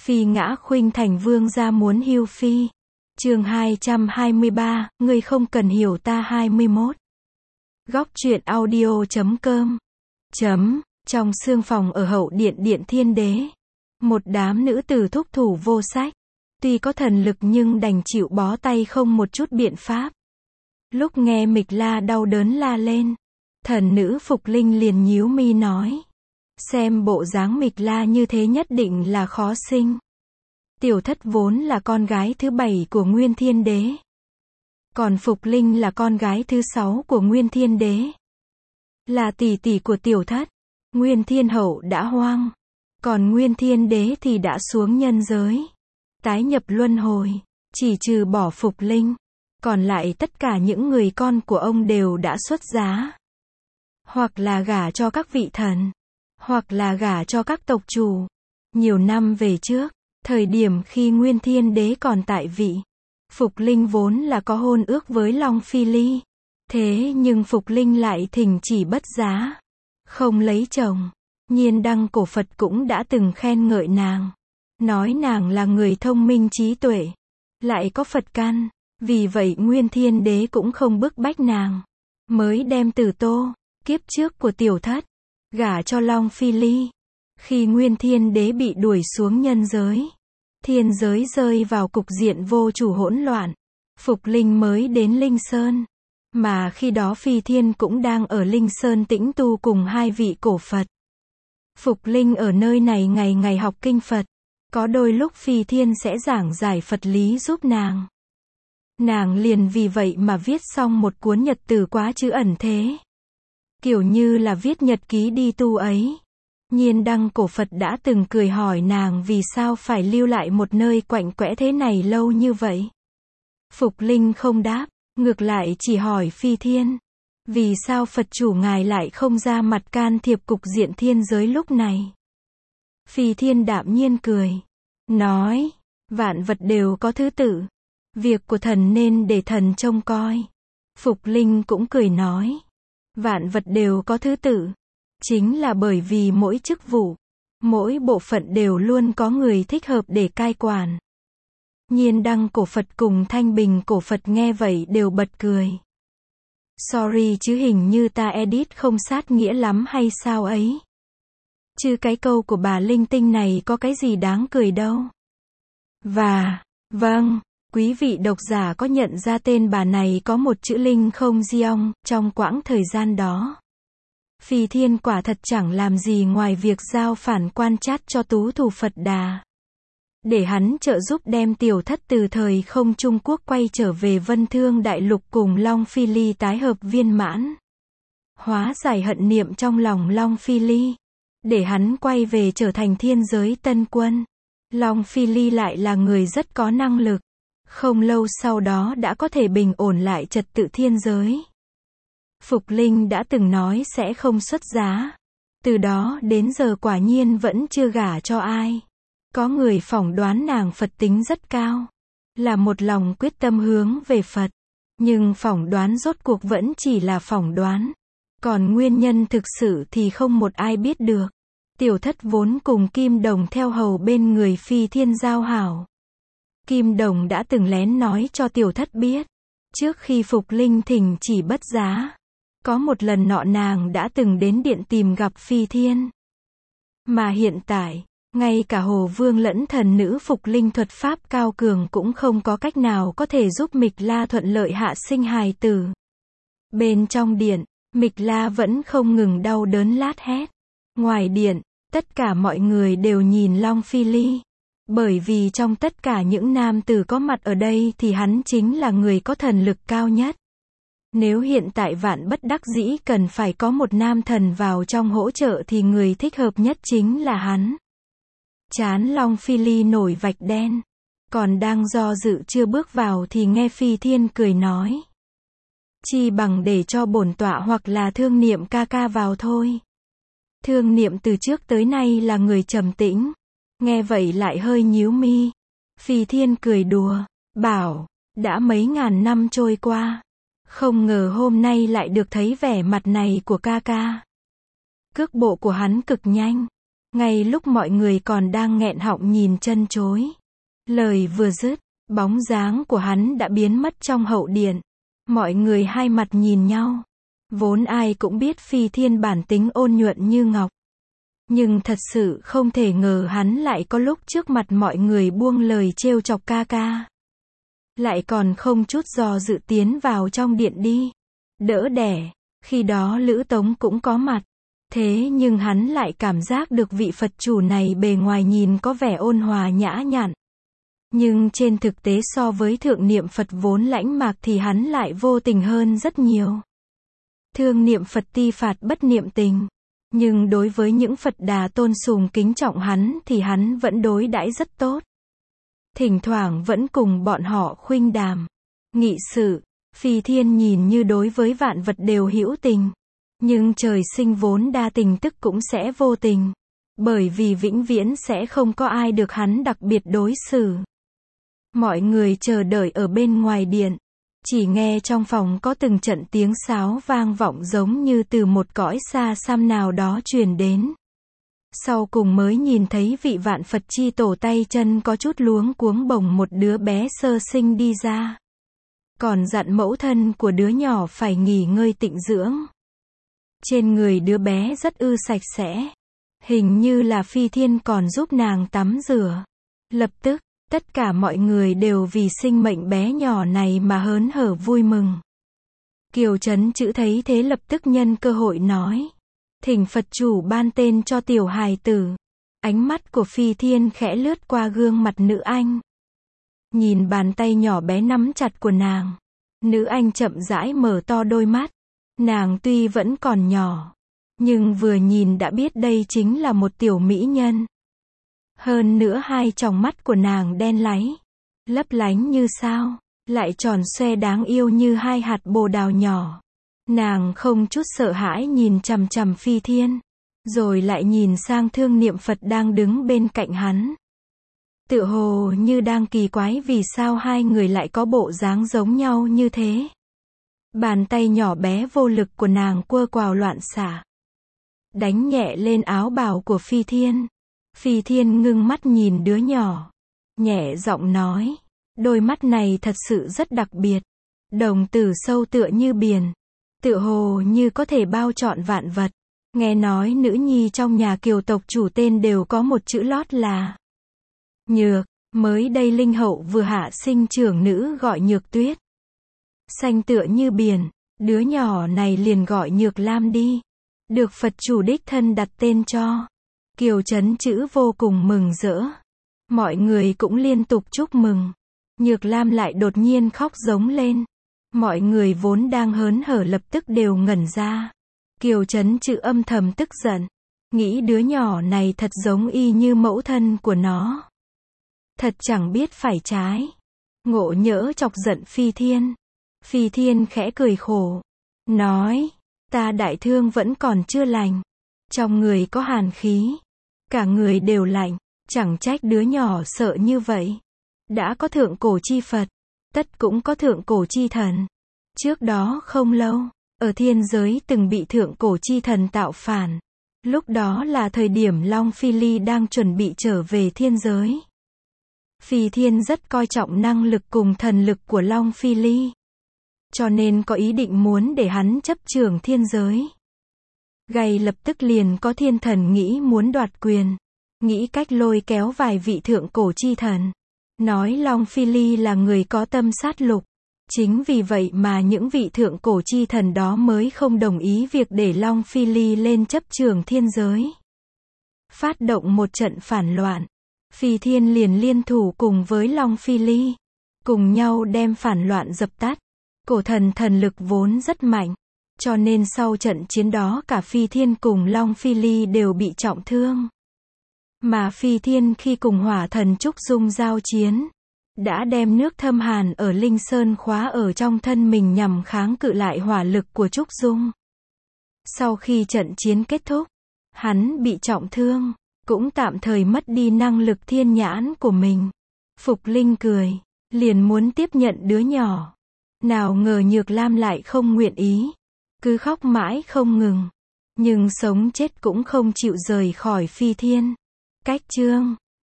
Phi ngã khuynh thành vương gia muốn hưu phi. Chương 223, ngươi không cần hiểu ta 21. Góc truyện audio.com. Trong sương phòng ở hậu điện điện thiên đế, một đám nữ tử thúc thủ vô sách, tuy có thần lực nhưng đành chịu bó tay không một chút biện pháp. Lúc nghe Mịch La đau đớn la lên, thần nữ Phục Linh liền nhíu mi nói, xem bộ dáng Mịch La như thế nhất định là khó sinh. Tiểu thất vốn là con gái thứ 7 của Nguyên Thiên Đế, còn Phục Linh là con gái thứ 6 của Nguyên Thiên Đế, là tỷ tỷ của tiểu thất. Nguyên Thiên Hậu đã hoang, còn Nguyên Thiên Đế thì đã xuống nhân giới, tái nhập luân hồi. Chỉ trừ bỏ Phục Linh, còn lại tất cả những người con của ông đều đã xuất giá, hoặc là gả cho các vị thần, hoặc là gả cho các tộc chủ. Nhiều năm về trước, thời điểm khi Nguyên Thiên Đế còn tại vị, Phục Linh vốn là có hôn ước với Long Phi Ly. Thế nhưng Phục Linh lại thỉnh chỉ bất giá, không lấy chồng. Nhiên Đăng Cổ Phật cũng đã từng khen ngợi nàng, nói nàng là người thông minh trí tuệ, lại có Phật căn. Vì vậy Nguyên Thiên Đế cũng không bức bách nàng, mới đem Tử Tô, kiếp trước của tiểu thất, gả cho Long Phi Ly. Khi Nguyên Thiên Đế bị đuổi xuống nhân giới, thiên giới rơi vào cục diện vô chủ hỗn loạn, Phục Linh mới đến Linh Sơn. Mà khi đó Phi Thiên cũng đang ở Linh Sơn tĩnh tu cùng hai vị cổ Phật. Phục Linh ở nơi này ngày ngày học kinh Phật, có đôi lúc Phi Thiên sẽ giảng giải Phật lý giúp nàng. Nàng liền vì vậy mà viết xong một cuốn nhật từ quá chữ ẩn thế, kiểu như là viết nhật ký đi tu ấy. Nhiên Đăng Cổ Phật đã từng cười hỏi nàng vì sao phải lưu lại một nơi quạnh quẽ thế này lâu như vậy. Phục Linh không đáp, ngược lại chỉ hỏi Phi Thiên, vì sao Phật chủ ngài lại không ra mặt can thiệp cục diện thiên giới lúc này. Phi Thiên đạm nhiên cười, nói, vạn vật đều có thứ tự, việc của thần nên để thần trông coi. Phục Linh cũng cười nói, vạn vật đều có thứ tự, chính là bởi vì mỗi chức vụ, mỗi bộ phận đều luôn có người thích hợp để cai quản. Nhiên Đăng Cổ Phật cùng Thanh Bình Cổ Phật nghe vậy đều bật cười. Sorry chứ hình như ta edit không sát nghĩa lắm hay sao ấy. Chứ cái câu của bà linh tinh này có cái gì đáng cười đâu. Vâng, quý vị độc giả có nhận ra tên bà này có một chữ linh không Giong, trong quãng thời gian đó. Phi Thiên quả thật chẳng làm gì ngoài việc giao phản quan trát cho tú thủ Phật Đà, để hắn trợ giúp đem tiểu thất từ thời không Trung Quốc quay trở về Vân Thương Đại Lục cùng Long Phi Ly tái hợp viên mãn. Hóa giải hận niệm trong lòng Long Phi Ly, để hắn quay về trở thành thiên giới tân quân. Long Phi Ly lại là người rất có năng lực, không lâu sau đó đã có thể bình ổn lại trật tự thiên giới. Phục Linh đã từng nói sẽ không xuất giá, từ đó đến giờ quả nhiên vẫn chưa gả cho ai. Có người phỏng đoán nàng Phật tính rất cao, là một lòng quyết tâm hướng về Phật, nhưng phỏng đoán rốt cuộc vẫn chỉ là phỏng đoán, còn nguyên nhân thực sự thì không một ai biết được. Tiểu thất vốn cùng Kim Đồng theo hầu bên người Phi Thiên giao hảo. Kim Đồng đã từng lén nói cho tiểu thất biết, trước khi Phục Linh thỉnh chỉ bất giá, có một lần nọ nàng đã từng đến điện tìm gặp Phi Thiên. Mà hiện tại, ngay cả Hồ Vương lẫn thần nữ Phục Linh thuật pháp cao cường cũng không có cách nào có thể giúp Mịch La thuận lợi hạ sinh hài tử. Bên trong điện, Mịch La vẫn không ngừng đau đớn lát hét. Ngoài điện, tất cả mọi người đều nhìn Long Phi Ly, bởi vì trong tất cả những nam tử có mặt ở đây thì hắn chính là người có thần lực cao nhất. Nếu hiện tại vạn bất đắc dĩ cần phải có một nam thần vào trong hỗ trợ thì người thích hợp nhất chính là hắn. Trán Long Phi Ly nổi vạch đen, còn đang do dự chưa bước vào thì nghe Phi Thiên cười nói, chi bằng để cho bổn tọa hoặc là Thương Niệm ca ca vào thôi. Thương Niệm từ trước tới nay là người trầm tĩnh, nghe vậy lại hơi nhíu mi. Phi Thiên cười đùa, bảo, đã mấy ngàn năm trôi qua, không ngờ hôm nay lại được thấy vẻ mặt này của ca ca. Cước bộ của hắn cực nhanh, Ngay lúc mọi người còn đang nghẹn họng nhìn chân chối. Lời vừa dứt, bóng dáng của hắn đã biến mất trong hậu điện. Mọi người hai mặt nhìn nhau. Vốn ai cũng biết Phi Thiên bản tính ôn nhuận như ngọc. Nhưng thật sự không thể ngờ hắn lại có lúc trước mặt mọi người buông lời trêu chọc ca ca. Lại còn không chút do dự tiến vào trong điện đi. Đỡ đẻ. Khi đó Lữ Tống cũng có mặt. Thế nhưng hắn lại cảm giác được vị Phật chủ này bề ngoài nhìn có vẻ ôn hòa nhã nhặn. Nhưng trên thực tế so với thượng niệm Phật vốn lãnh mạc thì hắn lại vô tình hơn rất nhiều. Thương niệm Phật ti phạt bất niệm tình. Nhưng đối với những Phật đà tôn sùng kính trọng hắn thì hắn vẫn đối đãi rất tốt. Thỉnh thoảng vẫn cùng bọn họ khuynh đàm, nghị sự. Phi Thiên nhìn như đối với vạn vật đều hữu tình. Nhưng trời sinh vốn đa tình tức cũng sẽ vô tình. Bởi vì vĩnh viễn sẽ không có ai được hắn đặc biệt đối xử. Mọi người chờ đợi ở bên ngoài điện. Chỉ nghe trong phòng có từng trận tiếng sáo vang vọng giống như từ một cõi xa xăm nào đó truyền đến. Sau cùng mới nhìn thấy vị vạn Phật chi tổ tay chân có chút luống cuống bồng một đứa bé sơ sinh đi ra. Còn dặn mẫu thân của đứa nhỏ phải nghỉ ngơi tịnh dưỡng. Trên người đứa bé rất sạch sẽ. Hình như là Phi Thiên còn giúp nàng tắm rửa. Lập tức, tất cả mọi người đều vì sinh mệnh bé nhỏ này mà hớn hở vui mừng. Kiều Trấn Chữ thấy thế lập tức nhân cơ hội nói. Thỉnh Phật chủ ban tên cho tiểu hài tử. Ánh mắt của Phi Thiên khẽ lướt qua gương mặt nữ anh. Nhìn bàn tay nhỏ bé nắm chặt của nàng. Nữ anh chậm rãi mở to đôi mắt. Nàng tuy vẫn còn nhỏ. Nhưng vừa nhìn đã biết đây chính là một tiểu mỹ nhân. Hơn nữa hai tròng mắt của nàng đen láy. Lấp lánh như sao. Lại tròn xoe đáng yêu như hai hạt bồ đào nhỏ. Nàng không chút sợ hãi nhìn chằm chằm Phi Thiên. Rồi lại nhìn sang thương niệm Phật đang đứng bên cạnh hắn. Tựa hồ như đang kỳ quái vì sao hai người lại có bộ dáng giống nhau như thế. Bàn tay nhỏ bé vô lực của nàng quơ quào loạn xạ. Đánh nhẹ lên áo bào của Phi Thiên. Phi Thiên ngưng mắt nhìn đứa nhỏ. Nhẹ giọng nói. Đôi mắt này thật sự rất đặc biệt. Đồng tử sâu tựa như biển. Tựa hồ như có thể bao trọn vạn vật. Nghe nói nữ nhi trong nhà Kiều tộc chủ tên đều có một chữ lót là Nhược. Mới đây Linh Hậu vừa hạ sinh trưởng nữ gọi Nhược Tuyết. Xanh tựa như biển. Đứa nhỏ này liền gọi Nhược Lam đi. Được Phật chủ đích thân đặt tên cho. Kiều Trấn Chữ vô cùng mừng rỡ. Mọi người cũng liên tục chúc mừng. Nhược Lam lại đột nhiên khóc giống lên. Mọi người vốn đang hớn hở lập tức đều ngẩn ra. Kiều Trấn Chữ âm thầm tức giận. Nghĩ đứa nhỏ này thật giống y như mẫu thân của nó. Thật chẳng biết phải trái. Ngộ nhỡ chọc giận Phi Thiên. Phi Thiên khẽ cười khổ. Nói. Ta đại thương vẫn còn chưa lành. Trong người có hàn khí. Cả người đều lạnh. Chẳng trách đứa nhỏ sợ như vậy. Đã có thượng cổ chi Phật. Tất cũng có thượng cổ chi thần. Trước đó không lâu. Ở thiên giới từng bị thượng cổ chi thần tạo phản. Lúc đó là thời điểm Long Phi Ly đang chuẩn bị trở về thiên giới. Phi Thiên rất coi trọng năng lực cùng thần lực của Long Phi Ly. Cho nên có ý định muốn để hắn chấp trưởng thiên giới. Gay lập tức liền có thiên thần nghĩ muốn đoạt quyền. Nghĩ cách lôi kéo vài vị thượng cổ chi thần. Nói Long Phi Ly là người có tâm sát lục. Chính vì vậy mà những vị thượng cổ chi thần đó mới không đồng ý việc để Long Phi Ly lên chấp trường thiên giới. Phát động một trận phản loạn. Phi Thiên liền liên thủ cùng với Long Phi Ly. Cùng nhau đem phản loạn dập tắt. Cổ thần thần lực vốn rất mạnh. Cho nên sau trận chiến đó cả Phi Thiên cùng Long Phi Ly đều bị trọng thương. Mà Phi Thiên khi cùng hỏa thần Trúc Dung giao chiến. Đã đem nước thâm hàn ở Linh Sơn khóa ở trong thân mình nhằm kháng cự lại hỏa lực của Trúc Dung. Sau khi trận chiến kết thúc, hắn bị trọng thương, cũng tạm thời mất đi năng lực thiên nhãn của mình. Phục Linh cười, liền muốn tiếp nhận đứa nhỏ. Nào ngờ Nhược Lam lại không nguyện ý, cứ khóc mãi không ngừng. nhưng sống chết cũng không chịu rời khỏi Phi Thiên. Cách chương